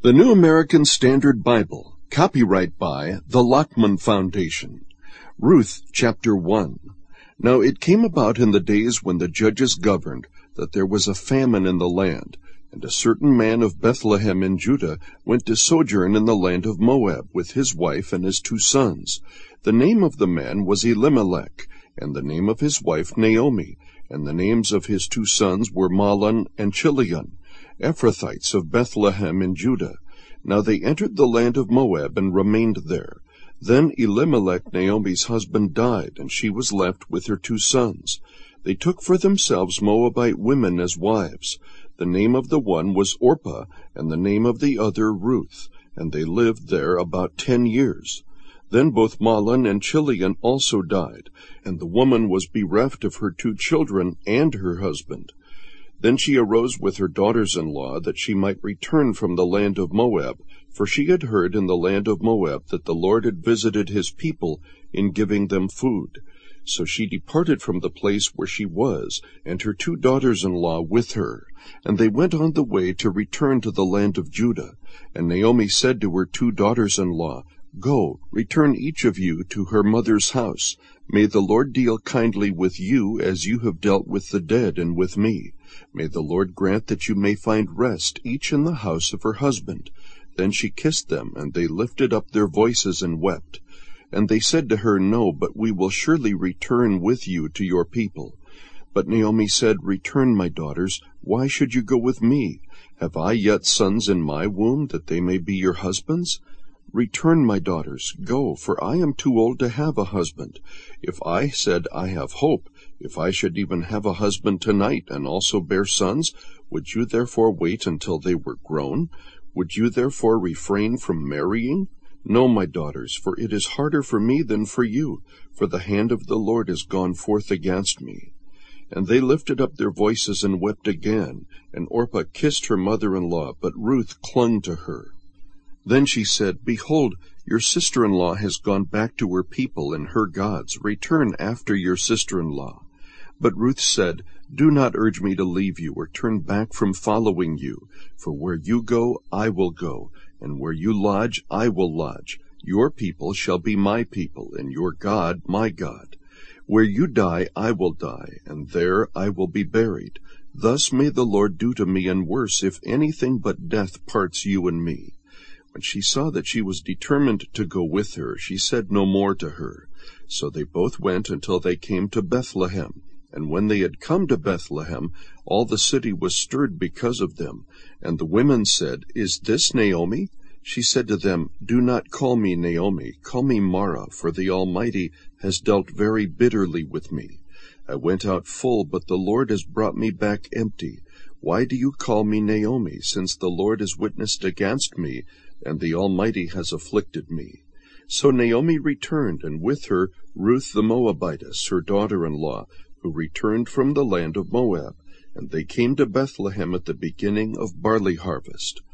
The New American Standard Bible, copyright by the Lockman Foundation. Ruth, chapter 1. Now it came about in the days when the judges governed, that there was a famine in the land, and a certain man of Bethlehem in Judah went to sojourn in the land of Moab with his wife and his 2 sons. The name of the man was Elimelech, and the name of his wife Naomi, and the names of his 2 sons were Mahlon and Chilion, Ephrathites of Bethlehem in Judah. Now they entered the land of Moab and remained there. Then Elimelech, Naomi's husband, died, and she was left with her 2 sons. They took for themselves Moabite women as wives. The name of the one was Orpah, and the name of the other Ruth, and they lived there about 10 years. Then both Mahlon and Chilion also died, and the woman was bereft of her 2 children and her husband. Then she arose with her daughters-in-law, that she might return from the land of Moab, for she had heard in the land of Moab that the Lord had visited his people in giving them food. So she departed from the place where she was, and her 2 daughters-in-law with her. And they went on the way to return to the land of Judah. And Naomi said to her 2 daughters-in-law, Go, return each of you to her mother's house. May the Lord deal kindly with you as you have dealt with the dead and with me. May the Lord grant that you may find rest, each in the house of her husband. Then she kissed them, and they lifted up their voices and wept. And they said to her, No, but we will surely return with you to your people. But Naomi said, Return, my daughters. Why should you go with me? Have I yet sons in my womb, that they may be your husbands? Return, my daughters, go, for I am too old to have a husband. If I said, I have hope, if I should even have a husband tonight, and also bear sons, would you therefore wait until they were grown? Would you therefore refrain from marrying? No, my daughters, for it is harder for me than for you, for the hand of the Lord is gone forth against me. And they lifted up their voices and wept again, and Orpah kissed her mother-in-law, but Ruth clung to her. Then she said, Behold, your sister-in-law has gone back to her people and her gods. Return after your sister-in-law. But Ruth said, Do not urge me to leave you or turn back from following you. For where you go, I will go, and where you lodge, I will lodge. Your people shall be my people, and your God my God. Where you die, I will die, and there I will be buried. Thus may the Lord do to me, and worse, if anything but death parts you and me. When she saw that she was determined to go with her, she said no more to her. So they both went until they came to Bethlehem. And when they had come to Bethlehem, all the city was stirred because of them. And the women said, Is this Naomi? She said to them, Do not call me Naomi, call me Mara, for the Almighty has dealt very bitterly with me. I went out full, but the Lord has brought me back empty. Why do you call me Naomi, since the Lord has witnessed against me, and the Almighty has afflicted me? So Naomi returned, and with her Ruth the Moabitess, her daughter-in-law, who returned from the land of Moab. And they came to Bethlehem at the beginning of barley harvest.